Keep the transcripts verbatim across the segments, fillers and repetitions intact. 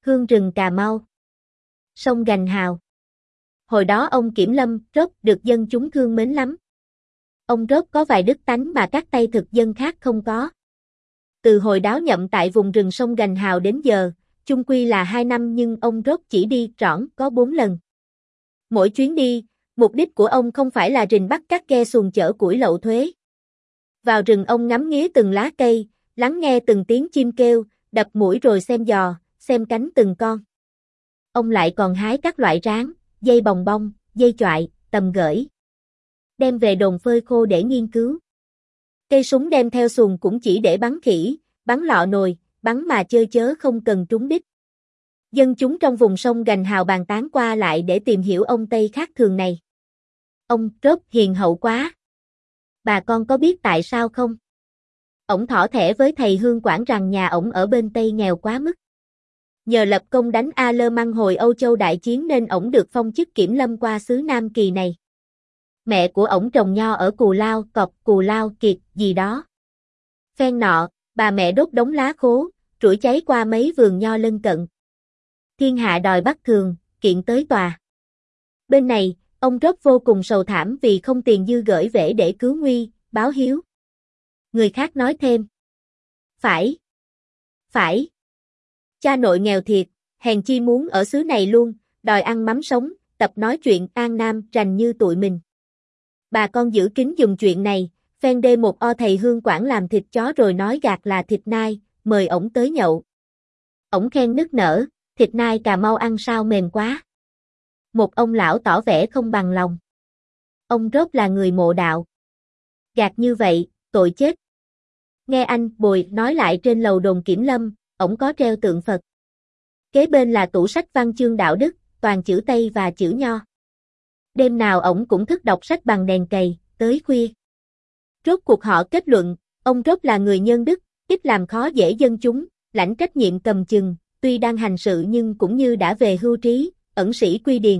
hương rừng Cà Mau, sông Gành Hào. Hồi đó ông Kiểm Lâm Rốp được dân chúng thương mến lắm. Ông Rốp có vài đức tánh mà các Tây thực dân khác không có. Từ hồi đáo nhậm tại vùng rừng sông Gành Hào đến giờ, chung quy là hai năm nhưng ông Rốp chỉ đi trỏn có bốn lần. Mỗi chuyến đi, mục đích của ông không phải là rình bắt các ghe xuồng chở củi lậu thuế. Vào rừng ông ngắm nghía từng lá cây, lắng nghe từng tiếng chim kêu, đập mũi rồi xem giò, xem cánh từng con. Ông lại còn hái các loại ráng, dây bòng bong, dây choại, tầm gởi. Đem về đồn phơi khô để nghiên cứu. Cây súng đem theo xuồng cũng chỉ để bắn khỉ, bắn lọ nồi, bắn mà chơi chớ không cần trúng đích. Dân chúng trong vùng sông Gành Hào bàn tán qua lại để tìm hiểu ông Tây khác thường này. Ông Rốp hiền hậu quá. Bà con có biết tại sao không? Ổng thỏ thẻ với thầy Hương Quảng rằng nhà ổng ở bên Tây nghèo quá mức. Nhờ lập công đánh A Lơ Măng hồi Âu Châu đại chiến nên ổng được phong chức kiểm lâm qua xứ Nam Kỳ này. Mẹ của ổng trồng nho ở Cù Lao, Cọp, Cù Lao, Kiệt, gì đó. Phen nọ, bà mẹ đốt đống lá khô, rủi cháy qua mấy vườn nho lân cận. Thiên hạ đòi bắt thường, kiện tới tòa. Bên này, ông Rốp vô cùng sầu thảm vì không tiền dư gửi về để cứu nguy, báo hiếu. Người khác nói thêm. Phải. Phải. Cha nội nghèo thiệt, hèn chi muốn ở xứ này luôn, đòi ăn mắm sống, tập nói chuyện an nam rành như tụi mình. Bà con giữ kín dùng chuyện này, phen đê một o thầy Hương Quảng làm thịt chó rồi nói gạt là thịt nai, mời ổng tới nhậu. Ổng khen nức nở, thịt nai Cà Mau ăn sao mềm quá. Một ông lão tỏ vẻ không bằng lòng. Ông Rốp là người mộ đạo. Gạt như vậy, tội chết. Nghe anh Bồi nói lại trên lầu đồn kiểm lâm, ổng có treo tượng Phật. Kế bên là tủ sách văn chương đạo đức, toàn chữ Tây và chữ Nho. Đêm nào ổng cũng thức đọc sách bằng đèn cầy, tới khuya. Rốt cuộc họ kết luận, ông Rốp là người nhân đức, ít làm khó dễ dân chúng, lãnh trách nhiệm cầm chừng, tuy đang hành sự nhưng cũng như đã về hưu trí, ẩn sĩ quy điền.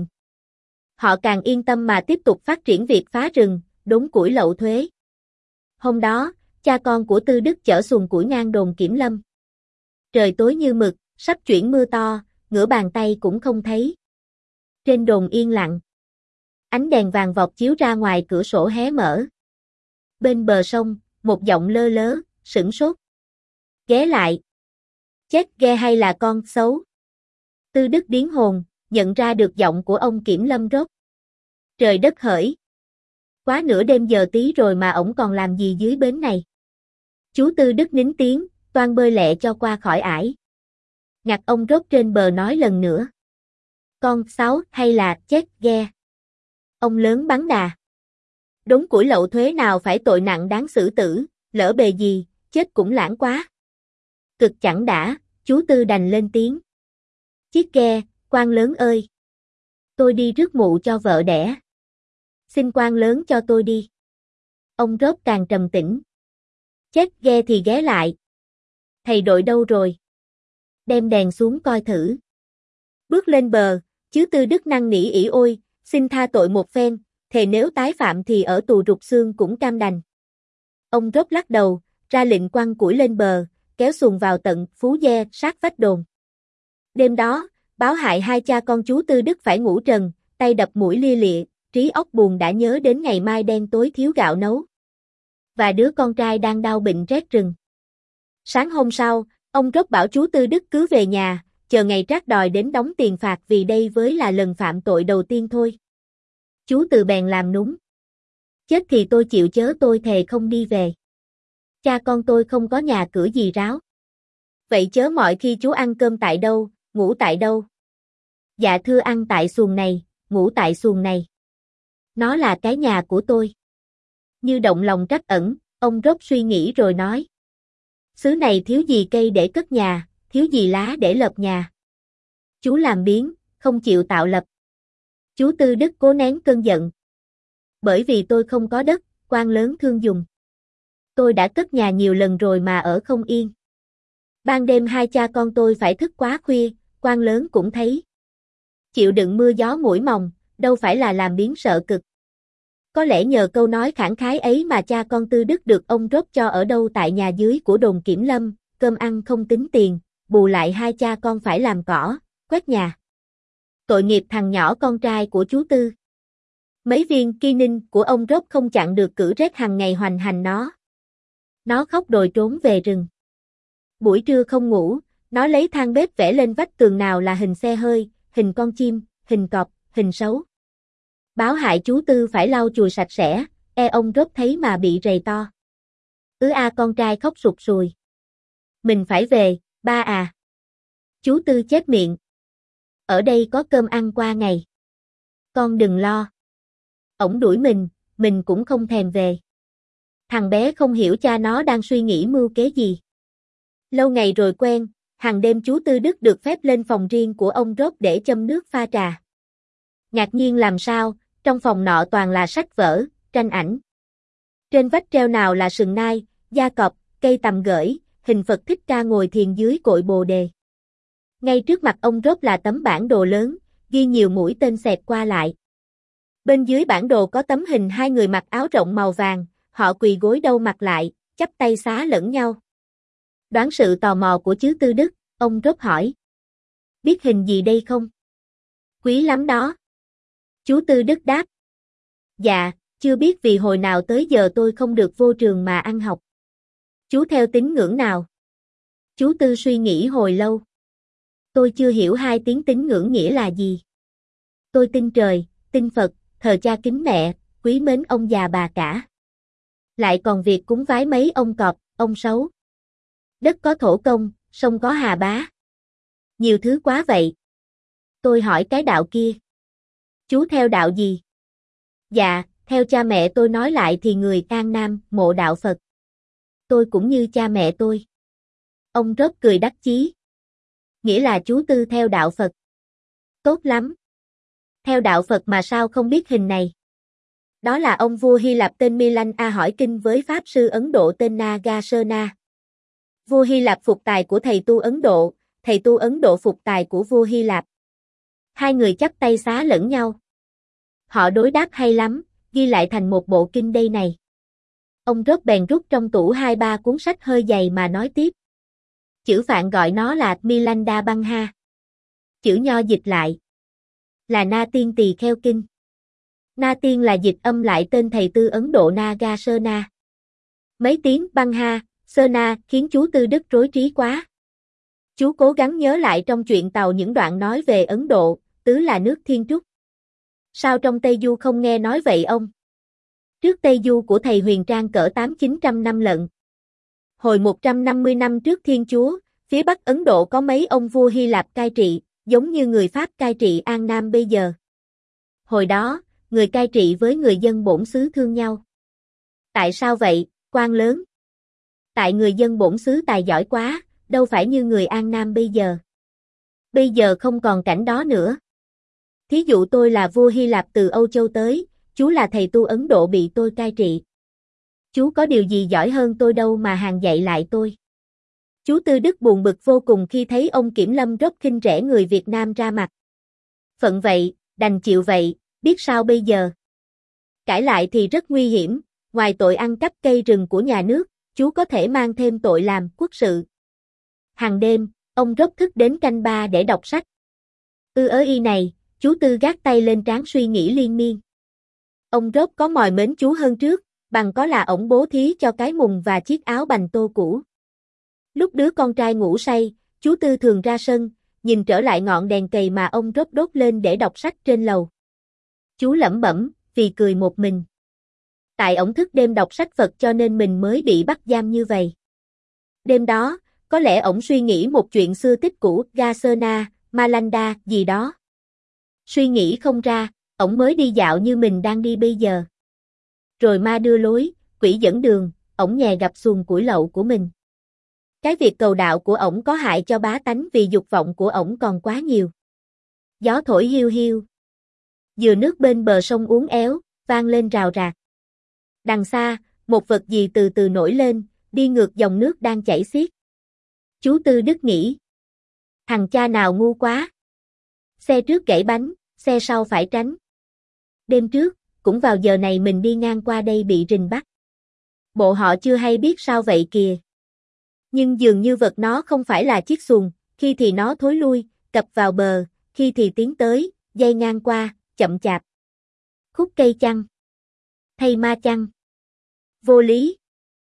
Họ càng yên tâm mà tiếp tục phát triển việc phá rừng, đốn củi lậu thuế. Hôm đó, cha con của Tư Đức chở xuồng củi ngang đồn kiểm lâm. Trời tối như mực, sắp chuyển mưa to, ngửa bàn tay cũng không thấy. Trên đồn yên lặng. Ánh đèn vàng vọt chiếu ra ngoài cửa sổ hé mở. Bên bờ sông, một giọng lơ lớ, sửng sốt. Ghé lại. Chết ghe hay là con xấu? Tư Đức điếng hồn, nhận ra được giọng của ông Kiểm Lâm Rốp. Trời đất hỡi. Quá nửa đêm giờ tí rồi mà ổng còn làm gì dưới bến này? Chú Tư Đức nín tiếng, toan bơi lẹ cho qua khỏi ải. Ngặt ông Rốp trên bờ nói lần nữa. Con sáu hay là chết ghe? Ông lớn bắn đà. Đốn củi lậu thuế nào phải tội nặng đáng xử tử, lỡ bề gì, chết cũng lãng quá. Cực chẳng đã, chú Tư đành lên tiếng. Chiếc ghe, quan lớn ơi. Tôi đi rước mụ cho vợ đẻ. Xin quan lớn cho tôi đi. Ông Rốp càng trầm tĩnh. Chết ghe thì ghé lại. Thầy đội đâu rồi? Đem đèn xuống coi thử. Bước lên bờ, chứ Tư Đức năn nỉ ỉ ôi, xin tha tội một phen, thề nếu tái phạm thì ở tù rụt xương cũng cam đành. Ông Rốp lắc đầu, ra lệnh quăng củi lên bờ, kéo xuồng vào tận Phú Ghe sát vách đồn. Đêm đó, báo hại hai cha con chú Tư Đức phải ngủ trần, tay đập mũi lia lịa, trí óc buồn đã nhớ đến ngày mai đen tối thiếu gạo nấu. Và đứa con trai đang đau bệnh rét rừng. Sáng hôm sau, ông Rốp bảo chú Tư Đức cứ về nhà, chờ ngày trác đòi đến đóng tiền phạt vì đây với là lần phạm tội đầu tiên thôi. Chú Từ bèn làm núng. Chết thì tôi chịu chớ tôi thề không đi về. Cha con tôi không có nhà cửa gì ráo. Vậy chớ mọi khi chú ăn cơm tại đâu, ngủ tại đâu? Dạ thưa ăn tại xuồng này, ngủ tại xuồng này. Nó là cái nhà của tôi. Như động lòng trắc ẩn, ông Rốp suy nghĩ rồi nói. Xứ này thiếu gì cây để cất nhà, thiếu gì lá để lập nhà. Chú làm biếng, không chịu tạo lập. Chú Tư Đức cố nén cơn giận. Bởi vì tôi không có đất, quan lớn thương dùng. Tôi đã cất nhà nhiều lần rồi mà ở không yên. Ban đêm hai cha con tôi phải thức quá khuya, quan lớn cũng thấy. Chịu đựng mưa gió muỗi mòng, đâu phải là làm biếng sợ cực. Có lẽ nhờ câu nói khẳng khái ấy mà cha con Tư Đức được ông Rốp cho ở đâu tại nhà dưới của đồn kiểm lâm, cơm ăn không tính tiền, bù lại hai cha con phải làm cỏ, quét nhà. Tội nghiệp thằng nhỏ con trai của chú Tư. Mấy viên ki ninh của ông Rob không chặn được cử rét hàng ngày hoành hành nó. Nó khóc đòi trốn về rừng. Buổi trưa không ngủ, nó lấy than bếp vẽ lên vách tường nào là hình xe hơi, hình con chim, hình cọp, hình sấu. Báo hại chú Tư phải lau chùi sạch sẽ, e ông Rob thấy mà bị rầy to. Ứ a con trai khóc sụt sùi. Mình phải về, ba à. Chú Tư chép miệng. Ở đây có cơm ăn qua ngày. Con đừng lo. Ổng đuổi mình, mình cũng không thèm về. Thằng bé không hiểu cha nó đang suy nghĩ mưu kế gì. Lâu ngày rồi quen, hàng đêm chú Tư Đức được phép lên phòng riêng của ông Rob để châm nước pha trà. Ngạc nhiên làm sao, trong phòng nọ toàn là sách vở, tranh ảnh. Trên vách treo nào là sừng nai, da cọp, cây tầm gởi, hình Phật Thích Ca ngồi thiền dưới cội bồ đề. Ngay trước mặt ông Rob là tấm bản đồ lớn, ghi nhiều mũi tên xẹt qua lại. Bên dưới bản đồ có tấm hình hai người mặc áo rộng màu vàng, họ quỳ gối đâu mặt lại, chắp tay xá lẫn nhau. Đoán sự tò mò của chứ Tư Đức, ông Rob hỏi. Biết hình gì đây không? Quý lắm đó. Chú Tư Đức đáp. Dạ, chưa biết vì hồi nào tới giờ tôi không được vô trường mà ăn học. Chú theo tín ngưỡng nào? Chú Tư suy nghĩ hồi lâu. Tôi chưa hiểu hai tiếng tín ngưỡng nghĩa là gì. Tôi tin trời, tin Phật, thờ cha kính mẹ, quý mến ông già bà cả. Lại còn việc cúng vái mấy ông cọp, ông sấu. Đất có thổ công, sông có hà bá. Nhiều thứ quá vậy. Tôi hỏi cái đạo kia. Chú theo đạo gì? Dạ, theo cha mẹ tôi nói lại thì người An Nam mộ đạo Phật. Tôi cũng như cha mẹ tôi. Ông Rob cười đắc chí. Nghĩa là chú Tư theo đạo Phật. Tốt lắm. Theo đạo Phật mà sao không biết hình này? Đó là ông vua Hy Lạp tên Milan A hỏi kinh với Pháp sư Ấn Độ tên Nagasena. Vua Hy Lạp phục tài của thầy tu Ấn Độ, thầy tu Ấn Độ phục tài của vua Hy Lạp. Hai người chắp tay xá lẫn nhau. Họ đối đáp hay lắm, ghi lại thành một bộ kinh đây này. Ông Rob bèn rút trong tủ hai ba cuốn sách hơi dày mà nói tiếp. Chữ Phạn gọi nó là Milanda Bangha. Chữ Nho dịch lại là Na Tiên Tỳ Kheo Kinh. Na Tiên là dịch âm lại tên thầy tư Ấn Độ Nagasena. Mấy tiếng Bangha, Sena khiến chú Tư Đức rối trí quá. Chú cố gắng nhớ lại trong chuyện tàu những đoạn nói về Ấn Độ, tứ là nước thiên trúc. Sao trong Tây Du không nghe nói vậy ông? Trước Tây Du của thầy Huyền Trang cỡ tám chín trăm năm lận. Hồi một trăm năm mươi năm trước Thiên Chúa, phía Bắc Ấn Độ có mấy ông vua Hy Lạp cai trị, giống như người Pháp cai trị An Nam bây giờ. Hồi đó, người cai trị với người dân bổn xứ thương nhau. Tại sao vậy, quan lớn? Tại người dân bổn xứ tài giỏi quá, đâu phải như người An Nam bây giờ. Bây giờ không còn cảnh đó nữa. Thí dụ tôi là vua Hy Lạp từ Âu Châu tới, chú là thầy tu Ấn Độ bị tôi cai trị. Chú có điều gì giỏi hơn tôi đâu mà hàng dạy lại tôi. Chú Tư Đức buồn bực vô cùng khi thấy ông Kiểm Lâm rất khinh rẻ người Việt Nam ra mặt. Phận vậy, đành chịu vậy, biết sao bây giờ. Cãi lại thì rất nguy hiểm, ngoài tội ăn cắp cây rừng của nhà nước, chú có thể mang thêm tội làm quốc sự. Hàng đêm, ông Rob thức đến canh ba để đọc sách. Ư ớ y này, chú Tư gác tay lên trán suy nghĩ liên miên. Ông Rob có mòi mến chú hơn trước, bằng có là ổng bố thí cho cái mùng và chiếc áo bành tô cũ. Lúc đứa con trai ngủ say, chú Tư thường ra sân, nhìn trở lại ngọn đèn cầy mà ông Rob đốt lên để đọc sách trên lầu. Chú lẩm bẩm, vì cười một mình. Tại ổng thức đêm đọc sách Phật cho nên mình mới bị bắt giam như vậy. Đêm đó, có lẽ ổng suy nghĩ một chuyện xưa tích cũ, Gasena, Malanda, gì đó. Suy nghĩ không ra, ổng mới đi dạo như mình đang đi bây giờ. Rồi ma đưa lối, quỷ dẫn đường, ổng nhè gặp xuồng củi lậu của mình. Cái việc cầu đạo của ổng có hại cho bá tánh vì dục vọng của ổng còn quá nhiều. Gió thổi hiu hiu. Dừa nước bên bờ sông uốn éo, vang lên rào rạc. Đằng xa, một vật gì từ từ nổi lên, đi ngược dòng nước đang chảy xiết. Chú Tư Đức nghĩ. Thằng cha nào ngu quá. Xe trước gãy bánh, xe sau phải tránh. Đêm trước, cũng vào giờ này mình đi ngang qua đây bị rình bắt. Bộ họ chưa hay biết sao vậy kìa. Nhưng dường như vật nó không phải là chiếc xuồng, khi thì nó thối lui, cập vào bờ, khi thì tiến tới, dây ngang qua, chậm chạp. Khúc cây chăng? Thay ma chăng? Vô lý.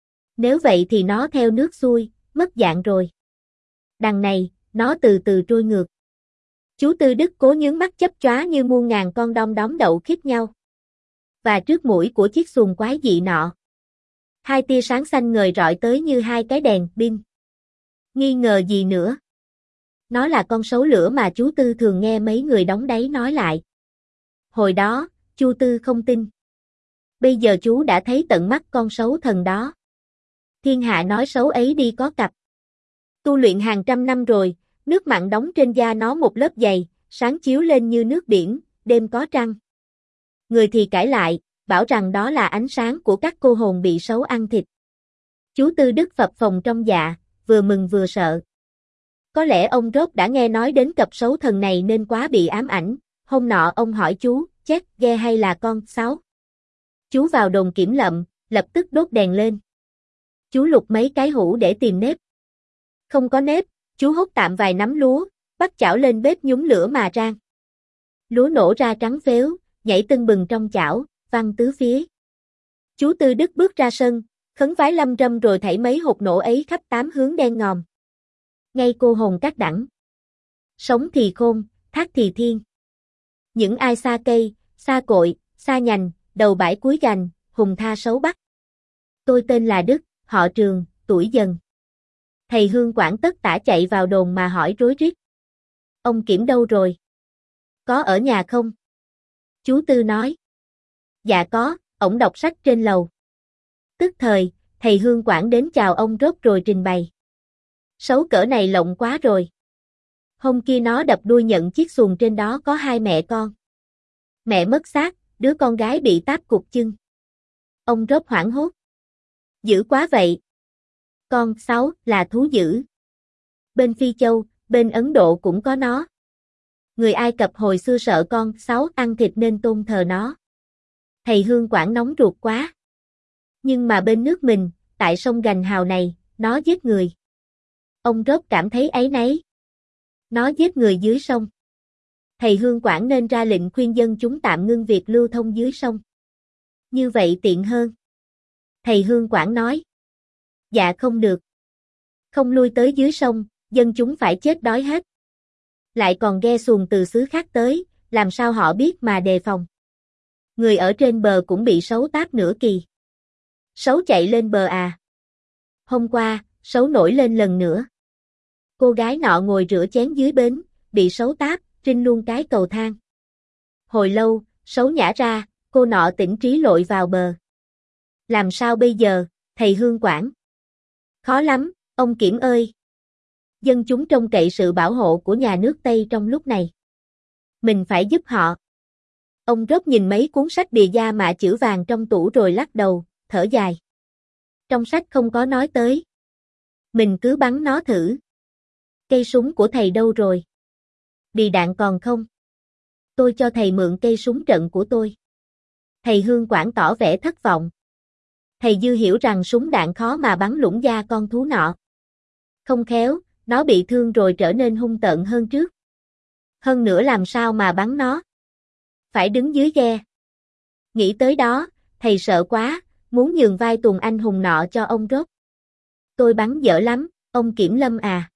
Nếu vậy thì nó theo nước xuôi, mất dạng rồi. Đằng này, nó từ từ trôi ngược. Chú Tư Đức cố nhướng mắt chấp chóa như muôn ngàn con đom đóm đậu khít nhau. Và trước mũi của chiếc xuồng quái dị nọ, hai tia sáng xanh ngời rọi tới như hai cái đèn pin. Nghi ngờ gì nữa? Nó là con sấu lửa mà chú Tư thường nghe mấy người đóng đáy nói lại. Hồi đó, chú Tư không tin. Bây giờ chú đã thấy tận mắt con sấu thần đó. Thiên hạ nói sấu ấy đi có cặp. Tu luyện hàng trăm năm rồi, nước mặn đóng trên da nó một lớp dày, sáng chiếu lên như nước biển, đêm có trăng. Người thì cãi lại, bảo rằng đó là ánh sáng của các cô hồn bị sấu ăn thịt. Chú Tư Đức phập phồng trong dạ, vừa mừng vừa sợ. Có lẽ ông Rốt đã nghe nói đến cặp sấu thần này nên quá bị ám ảnh. Hôm nọ ông hỏi chú, chết ghe hay là con sáo? Chú vào đồn kiểm lậm, lập tức đốt đèn lên. Chú lục mấy cái hũ để tìm nếp. Không có nếp, chú hốt tạm vài nắm lúa, bắt chảo lên bếp nhúng lửa mà rang. Lúa nổ ra trắng phếu, nhảy tưng bừng trong chảo, văng tứ phía. Chú Tư Đức bước ra sân, khấn vái lâm râm rồi thảy mấy hột nổ ấy khắp tám hướng đen ngòm. Ngay cô hồn các đẳng. Sống thì khôn, thác thì thiên. Những ai xa cây, xa cội, xa nhành, đầu bãi cuối gành, hùng tha sấu bắt. Tôi tên là Đức, họ Trường, tuổi Dần. Thầy Hương Quảng tất tả chạy vào đồn mà hỏi rối rít. Ông Kiểm đâu rồi? Có ở nhà không? Chú Tư nói. Dạ có, ổng đọc sách trên lầu. Tức thời, thầy Hương Quảng đến chào ông Rốt rồi trình bày. Sấu cỡ này lộng quá rồi. Hôm kia nó đập đuôi nhận chiếc xuồng trên đó có hai mẹ con. Mẹ mất xác, đứa con gái bị táp cục chân. Ông Rốt hoảng hốt. Dữ quá vậy. Con sáu là thú dữ. Bên Phi Châu, bên Ấn Độ cũng có nó. Người Ai Cập hồi xưa sợ con sáu ăn thịt nên tôn thờ nó. Thầy Hương Quảng nóng ruột quá. Nhưng mà bên nước mình, tại sông Gành Hào này, nó giết người. Ông Rốt cảm thấy áy náy. Nó giết người dưới sông. Thầy Hương Quảng nên ra lệnh khuyên dân chúng tạm ngưng việc lưu thông dưới sông. Như vậy tiện hơn. Thầy Hương Quảng nói. Dạ không được. Không lui tới dưới sông, dân chúng phải chết đói hết. Lại còn ghe xuồng từ xứ khác tới, làm sao họ biết mà đề phòng. Người ở trên bờ cũng bị sấu táp nửa kỳ. Sấu chạy lên bờ à? Hôm qua, sấu nổi lên lần nữa. Cô gái nọ ngồi rửa chén dưới bến, bị sấu táp, trinh luôn cái cầu thang. Hồi lâu, sấu nhả ra, cô nọ tỉnh trí lội vào bờ. Làm sao bây giờ, thầy Hương Quảng? Khó lắm, ông Kiểm ơi. Dân chúng trông cậy sự bảo hộ của nhà nước Tây trong lúc này. Mình phải giúp họ. Ông Rốt nhìn mấy cuốn sách bìa da mạ chữ vàng trong tủ rồi lắc đầu, thở dài. Trong sách không có nói tới. Mình cứ bắn nó thử. Cây súng của thầy đâu rồi? Bì đạn còn không? Tôi cho thầy mượn cây súng trận của tôi. Thầy Hương Quảng tỏ vẻ thất vọng. Thầy dư hiểu rằng súng đạn khó mà bắn lũng da con thú nọ. Không khéo, nó bị thương rồi trở nên hung tợn hơn trước. Hơn nữa làm sao mà bắn nó? Phải đứng dưới ghe. Nghĩ tới đó, thầy sợ quá, muốn nhường vai tuồng anh hùng nọ cho ông Rốt. Tôi bắn dở lắm, ông Kiểm Lâm à.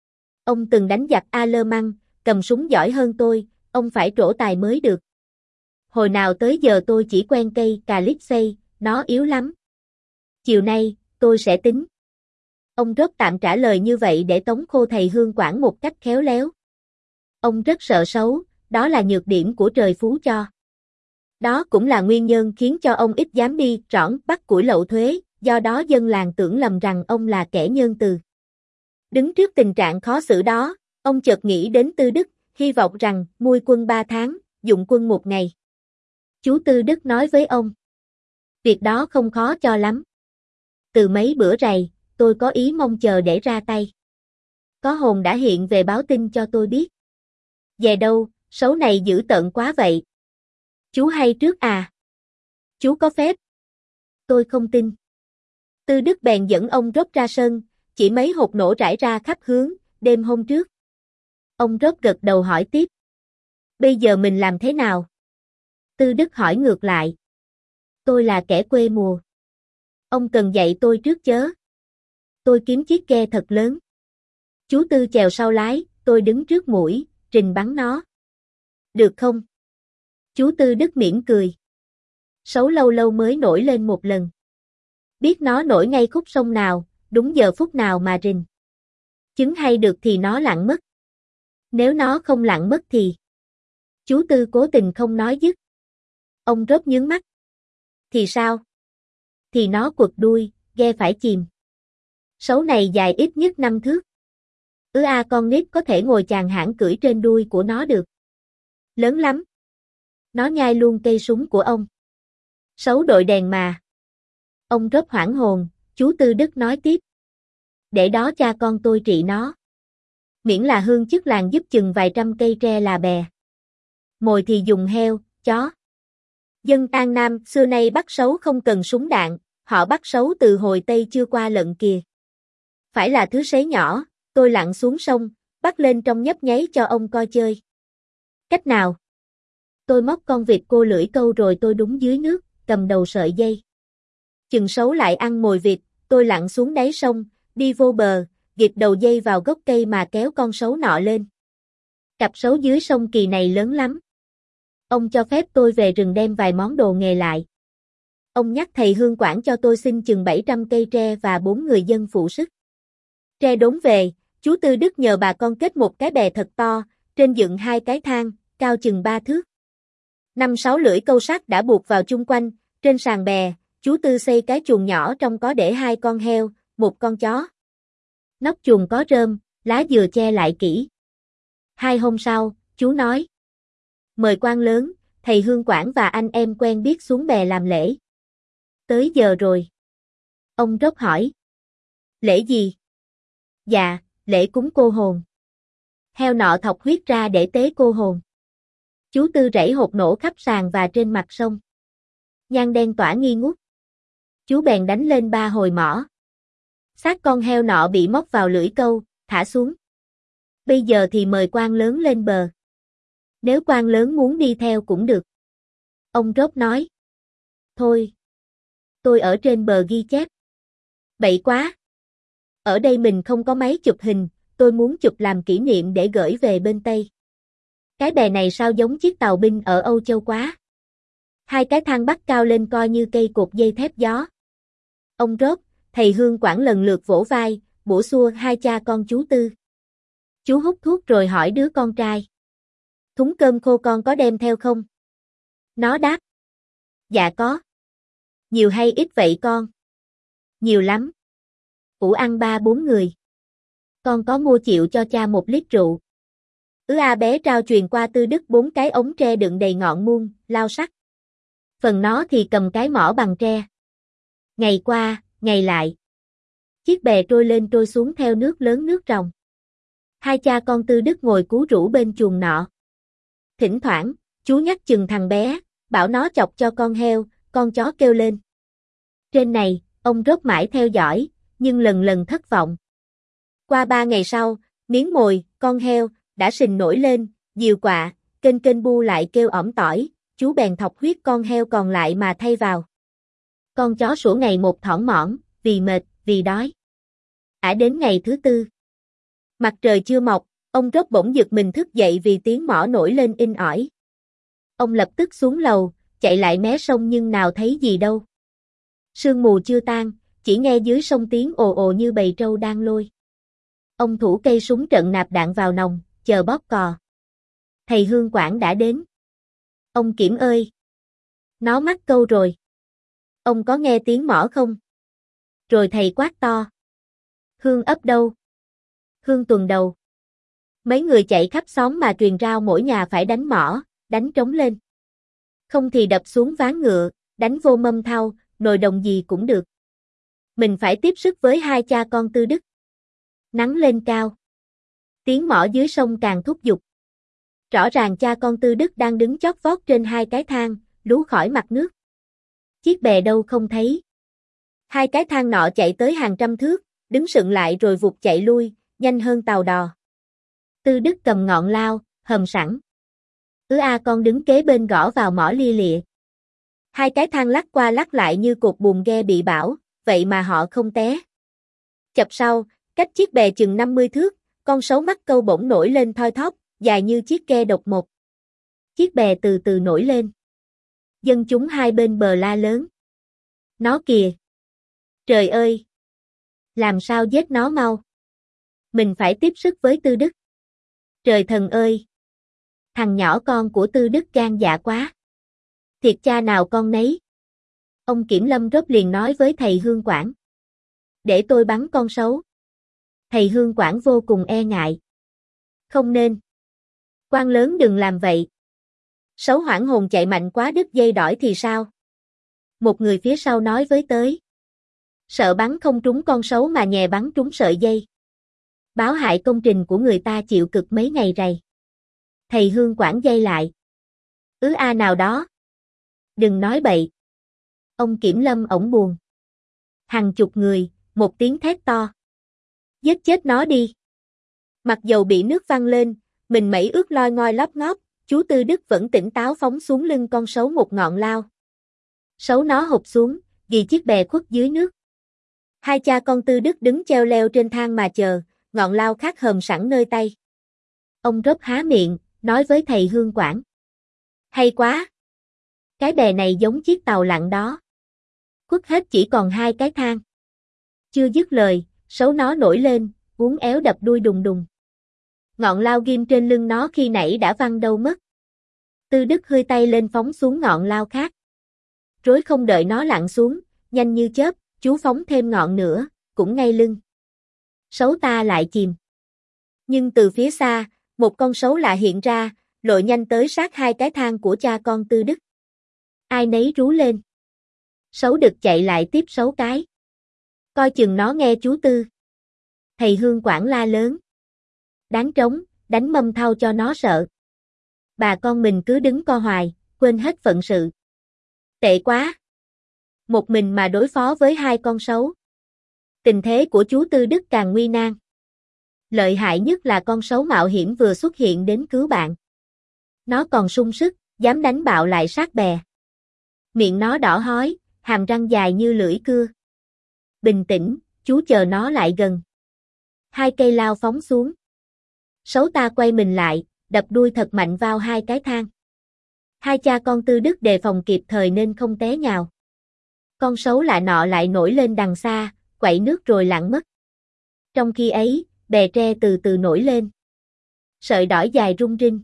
Ông từng đánh giặc A Lơ Măng, cầm súng giỏi hơn tôi, ông phải trổ tài mới được. Hồi nào tới giờ tôi chỉ quen cây Calypsei, nó yếu lắm. Chiều nay, tôi sẽ tính. Ông Rốt tạm trả lời như vậy để tống khô thầy Hương Quảng một cách khéo léo. Ông rất sợ sấu, đó là nhược điểm của trời phú cho. Đó cũng là nguyên nhân khiến cho ông ít dám đi trỏn bắt củi lậu thuế, do đó dân làng tưởng lầm rằng ông là kẻ nhân từ. Đứng trước tình trạng khó xử đó, ông chợt nghĩ đến Tư Đức, hy vọng rằng nuôi quân ba tháng, dụng quân một ngày. Chú Tư Đức nói với ông. Việc đó không khó cho lắm. Từ mấy bữa rày, tôi có ý mong chờ để ra tay. Có hồn đã hiện về báo tin cho tôi biết. Về đâu, sấu này dữ tợn quá vậy. Chú hay trước à? Chú có phép? Tôi không tin. Tư Đức bèn dẫn ông Rốt ra sân, chỉ mấy hột nổ rải ra khắp hướng, đêm hôm trước, Ông Rốp gật đầu hỏi tiếp. Bây giờ mình làm thế nào? Tư Đức hỏi ngược lại. Tôi là kẻ quê mùa. Ông cần dạy tôi trước chớ. Tôi kiếm chiếc ghe thật lớn. Chú Tư chèo sau lái, tôi đứng trước mũi, trình bắn nó. Được không? Chú Tư Đức mỉm cười. Sấu lâu lâu mới nổi lên một lần. Biết nó nổi ngay khúc sông nào, đúng giờ phút nào mà rình. Trứng hay được thì nó lặn mất. Nếu nó không lặn mất thì... Chú Tư cố tình không nói dứt. Ông Rốp nhướng mắt. Thì sao? Thì nó quật đuôi, ghe phải chìm. Sấu này dài ít nhất năm thước. Ứ a con nít có thể ngồi chàng hãng cưỡi trên đuôi của nó được. Lớn lắm. Nó nhai luôn cây súng của ông. Sấu đội đèn mà. Ông Rốp hoảng hồn, chú Tư Đức nói tiếp. Để đó cha con tôi trị nó. Miễn là hương chức làng giúp chừng vài trăm cây tre là bè. Mồi thì dùng heo, chó. Dân An Nam xưa nay bắt sấu không cần súng đạn, họ bắt sấu từ hồi Tây chưa qua lận kìa. Phải là thứ sấy nhỏ, tôi lặn xuống sông, bắt lên trong nhấp nháy cho ông coi chơi. Cách nào? Tôi móc con vịt cô lưỡi câu rồi tôi đúng dưới nước, cầm đầu sợi dây. Chừng sấu lại ăn mồi vịt, tôi lặn xuống đáy sông, đi vô bờ, gịt đầu dây vào gốc cây mà kéo con sấu nọ lên. Cặp sấu dưới sông kỳ này lớn lắm. Ông cho phép tôi về rừng đem vài món đồ nghề lại. Ông nhắc thầy Hương Quảng cho tôi xin chừng bảy trăm cây tre và bốn người dân phụ sức. Tre đốn về, chú Tư Đức nhờ bà con kết một cái bè thật to, trên dựng hai cái thang, cao chừng ba thước. Năm sáu lưỡi câu sắt đã buộc vào chung quanh, trên sàn bè, chú Tư xây cái chuồng nhỏ trong có để hai con heo, một con chó. Nóc chuồng có rơm, lá dừa che lại kỹ. Hai hôm sau, chú nói. Mời quan lớn, thầy Hương Quảng và anh em quen biết xuống bè làm lễ. Tới giờ rồi. Ông Rốp hỏi. Lễ gì? Dạ, lễ cúng cô hồn. Heo nọ thọc huyết ra để tế cô hồn. Chú Tư rảy hột nổ khắp sàn và trên mặt sông. Nhang đen tỏa nghi ngút. Chú bèn đánh lên ba hồi mỏ. Xác con heo nọ bị móc vào lưỡi câu, thả xuống. Bây giờ thì mời quan lớn lên bờ. Nếu quan lớn muốn đi theo cũng được. Ông Rốp nói. Thôi. Tôi ở trên bờ ghi chép. Bậy quá. Ở đây mình không có máy chụp hình, tôi muốn chụp làm kỷ niệm để gửi về bên Tây. Cái bè này sao giống chiếc tàu binh ở Âu Châu quá. Hai cái thang bắt cao lên coi như cây cột dây thép gió. Ông Rốp, thầy Hương Quảng lần lượt vỗ vai, bủa xua hai cha con chú Tư. Chú hút thuốc rồi hỏi đứa con trai. Thúng cơm khô con có đem theo không? Nó đáp. Dạ có. Nhiều hay ít vậy con? Nhiều lắm. Ủ ăn ba bốn người. Con có mua chịu cho cha một lít rượu. Ứ a bé trao truyền qua Tư Đức bốn cái ống tre đựng đầy ngọn muôn, lao sắt. Phần nó thì cầm cái mỏ bằng tre. Ngày qua, ngày lại. Chiếc bè trôi lên trôi xuống theo nước lớn nước ròng. Hai cha con Tư Đức ngồi cú rũ bên chuồng nọ. Thỉnh thoảng, chú nhắc chừng thằng bé, bảo nó chọc cho con heo, con chó kêu lên. Trên này, ông Rốp mãi theo dõi, nhưng lần lần thất vọng. Qua ba ngày sau, miếng mồi, con heo, đã sình nổi lên, diều quạ, kênh kênh bu lại kêu ỏm tỏi, chú bèn thọc huyết con heo còn lại mà thay vào. Con chó sủa ngày một thỏn mỏn, vì mệt, vì đói. Ả đến ngày thứ tư. Mặt trời chưa mọc, ông Rốp bỗng giật mình thức dậy vì tiếng mõ nổi lên inh ỏi. Ông lập tức xuống lầu, chạy lại mé sông nhưng nào thấy gì đâu. Sương mù chưa tan, chỉ nghe dưới sông tiếng ồ ồ như bầy trâu đang lôi. Ông thủ cây súng trận nạp đạn vào nòng, chờ bóp cò. Thầy Hương Quảng đã đến. Ông Kiểm ơi! Nó mắc câu rồi. Ông có nghe tiếng mõ không? Rồi thầy quát to. Hương ấp đâu? Hương tuần đầu. Mấy người chạy khắp xóm mà truyền rao mỗi nhà phải đánh mõ, đánh trống lên. Không thì đập xuống ván ngựa, đánh vô mâm thau, nồi đồng gì cũng được. Mình phải tiếp sức với hai cha con Tư Đức. Nắng lên cao. Tiếng mõ dưới sông càng thúc giục. Rõ ràng cha con Tư Đức đang đứng chót vót trên hai cái thang, lú khỏi mặt nước. Chiếc bè đâu không thấy. Hai cái thang nọ chạy tới hàng trăm thước, đứng sững lại rồi vụt chạy lui, nhanh hơn tàu đò. Tư Đức cầm ngọn lao, hầm sẵn. Ứ A con đứng kế bên gõ vào mỏ lia lịa. Hai cái thang lắc qua lắc lại như cột buồm ghe bị bão, vậy mà họ không té. Chập sau, cách chiếc bè chừng năm mươi thước, con sấu mắc câu bỗng nổi lên thoi thóp, dài như chiếc ghe độc mộc. Chiếc bè từ từ nổi lên. Dân chúng hai bên bờ la lớn. Nó kìa! Trời ơi! Làm sao giết nó mau? Mình phải tiếp sức với Tư Đức. Trời thần ơi! Thằng nhỏ con của Tư Đức gan dạ quá. Thiệt cha nào con nấy. Ông Kiểm Lâm rốt liền nói với thầy Hương Quảng. Để tôi bắn con sấu. Thầy Hương Quảng vô cùng e ngại. Không nên. Quan lớn đừng làm vậy. Sấu hoảng hồn chạy mạnh quá đứt dây đỏi thì sao? Một người phía sau nói với tới. Sợ bắn không trúng con sấu mà nhè bắn trúng sợi dây. Báo hại công trình của người ta chịu cực mấy ngày rày. Thầy Hương Quảng dây lại. Ứ A nào đó. Đừng nói bậy. Ông Kiểm Lâm ổng buồn. Hàng chục người, một tiếng thét to. Giết chết nó đi. Mặc dầu bị nước văng lên, mình mẩy ướt loi ngoi lóp ngóp, chú Tư Đức vẫn tỉnh táo phóng xuống lưng con sấu một ngọn lao. Sấu nó hụt xuống, ghi chiếc bè khuất dưới nước. Hai cha con Tư Đức đứng treo leo trên thang mà chờ, ngọn lao khác hầm sẵn nơi tay. Ông Rốp há miệng, nói với thầy Hương Quảng. Hay quá! Cái bè này giống chiếc tàu lặn đó. Khuất hết chỉ còn hai cái thang. Chưa dứt lời, sấu nó nổi lên, uốn éo đập đuôi đùng đùng. Ngọn lao ghim trên lưng nó khi nãy đã văng đâu mất. Tư Đức hươi tay lên phóng xuống ngọn lao khác. Rối không đợi nó lặn xuống, nhanh như chớp, chú phóng thêm ngọn nữa, cũng ngay lưng. Sấu ta lại chìm. Nhưng từ phía xa, một con sấu lạ hiện ra, lội nhanh tới sát hai cái thang của cha con Tư Đức. Ai nấy rú lên. Sấu đực chạy lại tiếp sấu cái. Coi chừng nó nghe chú Tư. Thầy Hương Quảng la lớn. Đáng trống, đánh mâm thau cho nó sợ. Bà con mình cứ đứng co hoài, quên hết phận sự. Tệ quá. Một mình mà đối phó với hai con sấu. Tình thế của chú Tư Đức càng nguy nan. Lợi hại nhất là con sấu mạo hiểm vừa xuất hiện đến cứu bạn. Nó còn sung sức, dám đánh bạo lại sát bè. Miệng nó đỏ hói, hàm răng dài như lưỡi cưa. Bình tĩnh, chú chờ nó lại gần. Hai cây lao phóng xuống. Sấu ta quay mình lại, đập đuôi thật mạnh vào hai cái thang. Hai cha con Tư Đức đề phòng kịp thời nên không té nhào. Con sấu lạ nọ lại nổi lên đằng xa, quậy nước rồi lặn mất. Trong khi ấy, bè tre từ từ nổi lên. Sợi đỏi dài rung rinh.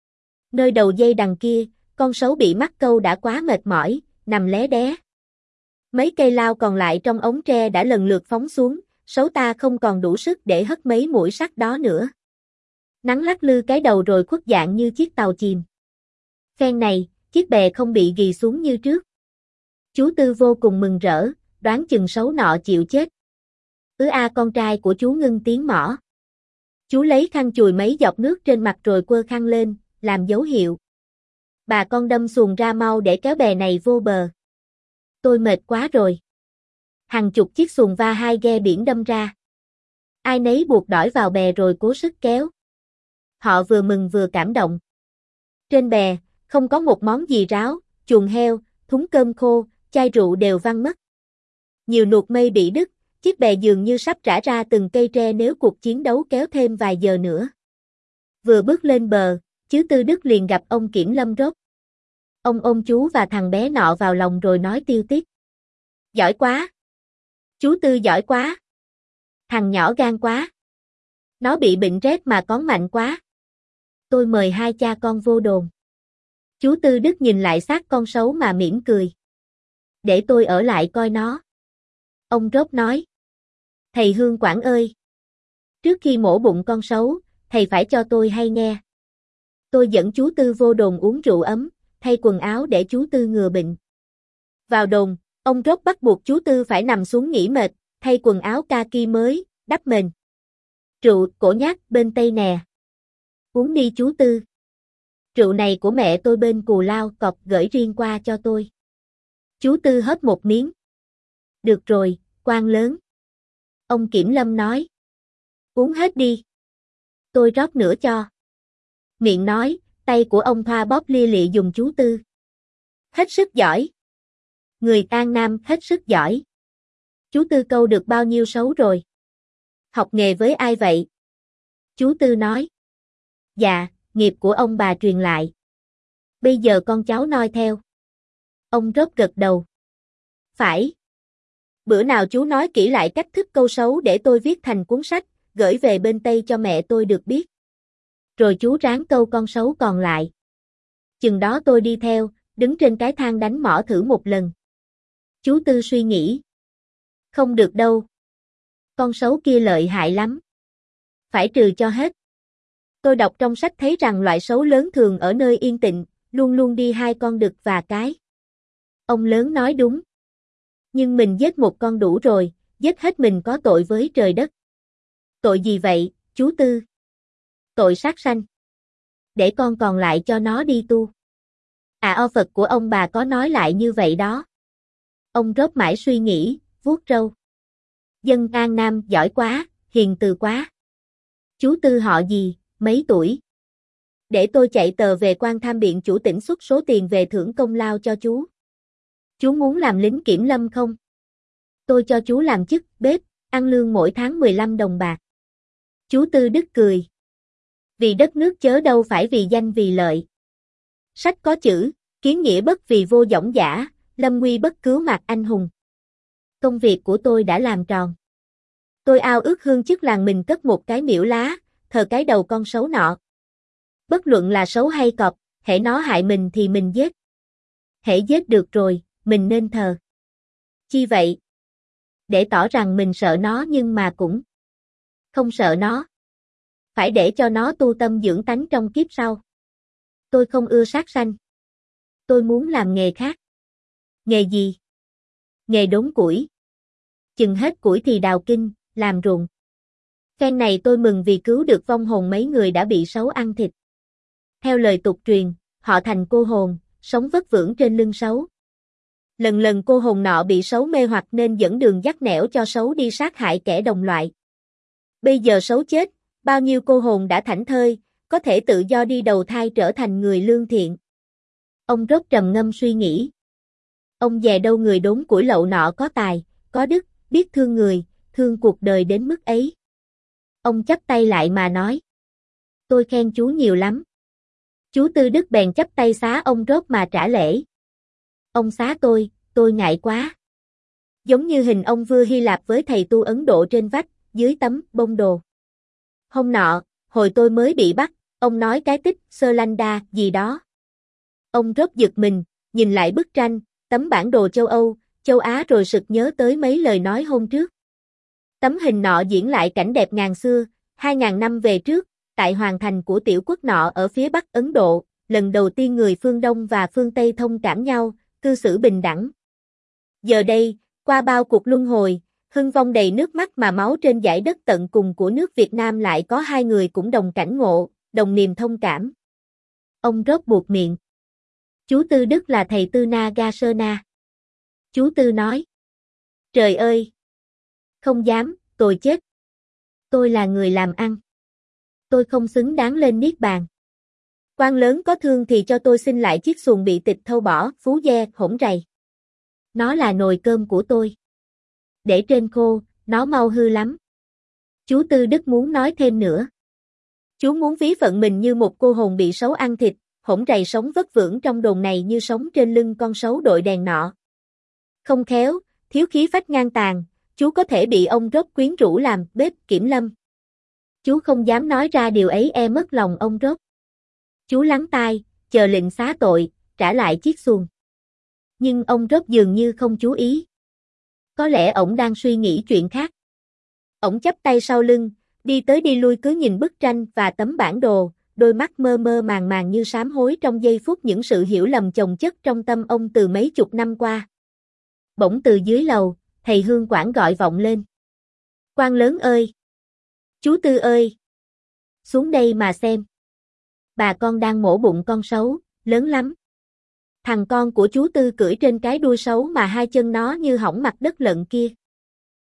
Nơi đầu dây đằng kia, con sấu bị mắc câu đã quá mệt mỏi, nằm lé đé. Mấy cây lao còn lại trong ống tre đã lần lượt phóng xuống, sấu ta không còn đủ sức để hất mấy mũi sắt đó nữa. Nắng lắc lư cái đầu rồi khuất dạng như chiếc tàu chìm. Phen này, chiếc bè không bị ghì xuống như trước. Chú Tư vô cùng mừng rỡ, đoán chừng sấu nọ chịu chết. Ứ A con trai của chú ngưng tiếng mỏ. Chú lấy khăn chùi mấy giọt nước trên mặt rồi quơ khăn lên, làm dấu hiệu. Bà con đâm xuồng ra mau để kéo bè này vô bờ. Tôi mệt quá rồi. Hàng chục chiếc xuồng va hai ghe biển đâm ra. Ai nấy buộc đỏi vào bè rồi cố sức kéo. Họ vừa mừng vừa cảm động. Trên bè, không có một món gì ráo, chuồng heo, thúng cơm khô, chai rượu đều văng mất. Nhiều nuột mây bị đứt, chiếc bè dường như sắp rã ra từng cây tre nếu cuộc chiến đấu kéo thêm vài giờ nữa. Vừa bước lên bờ, chứ Tư Đức liền gặp ông Kiểm Lâm Rốt. Ông ôm chú và thằng bé nọ vào lòng rồi nói tiêu tiết. Giỏi quá! Chú Tư giỏi quá! Thằng nhỏ gan quá! Nó bị bệnh rét mà cón mạnh quá. Tôi mời hai cha con vô đồn. Chú Tư Đức nhìn lại xác con sấu mà mỉm cười. Để tôi ở lại coi nó. Ông Rốt nói. Thầy Hương Quảng ơi! Trước khi mổ bụng con sấu, thầy phải cho tôi hay nghe. Tôi dẫn chú Tư vô đồn uống rượu ấm, thay quần áo để chú Tư ngừa bệnh. Vào đồn, ông Rốt bắt buộc chú Tư phải nằm xuống nghỉ mệt, thay quần áo kaki mới, đắp mền. Rượu, cổ nhát, bên Tây nè. Uống đi chú Tư. Rượu này của mẹ tôi bên Cù Lao Cọc gửi riêng qua cho tôi. Chú Tư hớp một miếng. Được rồi, quan lớn. Ông Kiểm Lâm nói. Uống hết đi. Tôi rót nữa cho. Miệng nói, tay của ông thoa bóp lia lịa dùng chú Tư. Hết sức giỏi. Người An Nam hết sức giỏi. Chú Tư câu được bao nhiêu sấu rồi? Học nghề với ai vậy? Chú Tư nói. Dạ, nghiệp của ông bà truyền lại. Bây giờ con cháu noi theo. Ông Rốp gật đầu. Phải. Bữa nào chú nói kỹ lại cách thức câu sấu để tôi viết thành cuốn sách, gửi về bên Tây cho mẹ tôi được biết. Rồi chú ráng câu con sấu còn lại. Chừng đó tôi đi theo, đứng trên cái thang đánh mõ thử một lần. Chú Tư suy nghĩ. Không được đâu. Con sấu kia lợi hại lắm. Phải trừ cho hết. Tôi đọc trong sách thấy rằng loại sấu lớn thường ở nơi yên tĩnh, luôn luôn đi hai con đực và cái. Ông lớn nói đúng. Nhưng mình giết một con đủ rồi, giết hết mình có tội với trời đất. Tội gì vậy, chú Tư? Tội sát sanh. Để con còn lại cho nó đi tu. À o Phật của ông bà có nói lại như vậy đó. Ông Rốp mãi suy nghĩ, vuốt râu. Dân An Nam giỏi quá, hiền từ quá. Chú Tư họ gì, mấy tuổi? Để tôi chạy tờ về quan tham biện chủ tỉnh xuất số tiền về thưởng công lao cho chú. Chú muốn làm lính kiểm lâm không? Tôi cho chú làm chức bếp, ăn lương mỗi tháng mười lăm đồng bạc. Chú Tư Đức cười. Vì đất nước chớ đâu phải vì danh vì lợi. Sách có chữ, kiến nghĩa bất vì vô dõng dã, lâm nguy bất cứu mạc anh hùng. Công việc của tôi đã làm tròn. Tôi ao ước hương chức làng mình cất một cái miễu lá, thờ cái đầu con sấu nọ. Bất luận là sấu hay cọp, hễ nó hại mình thì mình giết. Hễ giết được rồi, mình nên thờ. Chi vậy? Để tỏ rằng mình sợ nó nhưng mà cũng không sợ nó. Phải để cho nó tu tâm dưỡng tánh trong kiếp sau. Tôi không ưa sát sanh. Tôi muốn làm nghề khác. Nghề gì? Nghề đốn củi. Chừng hết củi thì đào kinh, làm ruộng. Phen này tôi mừng vì cứu được vong hồn mấy người đã bị sấu ăn thịt. Theo lời tục truyền, họ thành cô hồn, sống vất vưởng trên lưng sấu. Lần lần cô hồn nọ bị sấu mê hoặc nên dẫn đường dắt nẻo cho sấu đi sát hại kẻ đồng loại. Bây giờ sấu chết, bao nhiêu cô hồn đã thảnh thơi, có thể tự do đi đầu thai trở thành người lương thiện. Ông Rốp trầm ngâm suy nghĩ. Ông dè đâu người đốn củi lậu nọ có tài, có đức, biết thương người, thương cuộc đời đến mức ấy. Ông chắp tay lại mà nói. Tôi khen chú nhiều lắm. Chú Tư Đức bèn chắp tay xá ông Rốp mà trả lễ. Ông xá tôi, tôi ngại quá. Giống như hình ông vua Hy Lạp với thầy tu Ấn Độ trên vách, dưới tấm bông đồ. Hôm nọ, hồi tôi mới bị bắt, ông nói cái tích Sơ Lanh Đa gì đó. Ông Rốp giật mình, nhìn lại bức tranh, tấm bản đồ châu Âu, châu Á rồi sực nhớ tới mấy lời nói hôm trước. Tấm hình nọ diễn lại cảnh đẹp ngàn xưa, hai ngàn năm về trước, tại hoàng thành của tiểu quốc nọ ở phía Bắc Ấn Độ, lần đầu tiên người phương Đông và phương Tây thông cảm nhau, cư xử bình đẳng. Giờ đây, qua bao cuộc luân hồi, hưng vong đầy nước mắt mà máu trên dải đất tận cùng của nước Việt Nam lại có hai người cũng đồng cảnh ngộ, đồng niềm thông cảm. Ông Rốp buột miệng. Chú Tư Đức là thầy Tư Nagasena. Chú Tư nói. Trời ơi! Không dám, tôi chết. Tôi là người làm ăn. Tôi không xứng đáng lên niết bàn. Quan lớn có thương thì cho tôi xin lại chiếc xuồng bị tịch thâu bỏ, phú de, hỗn rầy. Nó là nồi cơm của tôi. Để trên khô, nó mau hư lắm. Chú Tư Đức muốn nói thêm nữa. Chú muốn ví phận mình như một cô hồn bị sấu ăn thịt, hỗn rầy sống vất vưởng trong đồn này như sống trên lưng con sấu đội đèn nọ. Không khéo, thiếu khí phách ngang tàn, chú có thể bị ông Rốp quyến rũ làm bếp kiểm lâm. Chú không dám nói ra điều ấy e mất lòng ông Rốp. Chú lắng tai, chờ lệnh xá tội, trả lại chiếc xuồng. Nhưng ông Rốp dường như không chú ý. Có lẽ ổng đang suy nghĩ chuyện khác. Ổng chắp tay sau lưng, đi tới đi lui cứ nhìn bức tranh và tấm bản đồ, đôi mắt mơ mơ màng màng như sám hối trong giây phút những sự hiểu lầm chồng chất trong tâm ông từ mấy chục năm qua. Bỗng từ dưới lầu, thầy Hương Quảng gọi vọng lên. Quan lớn ơi! Chú Tư ơi! Xuống đây mà xem. Bà con đang mổ bụng con sấu, lớn lắm. Thằng con của chú Tư cưỡi trên cái đuôi sấu mà hai chân nó như hỏng mặt đất lợn kia.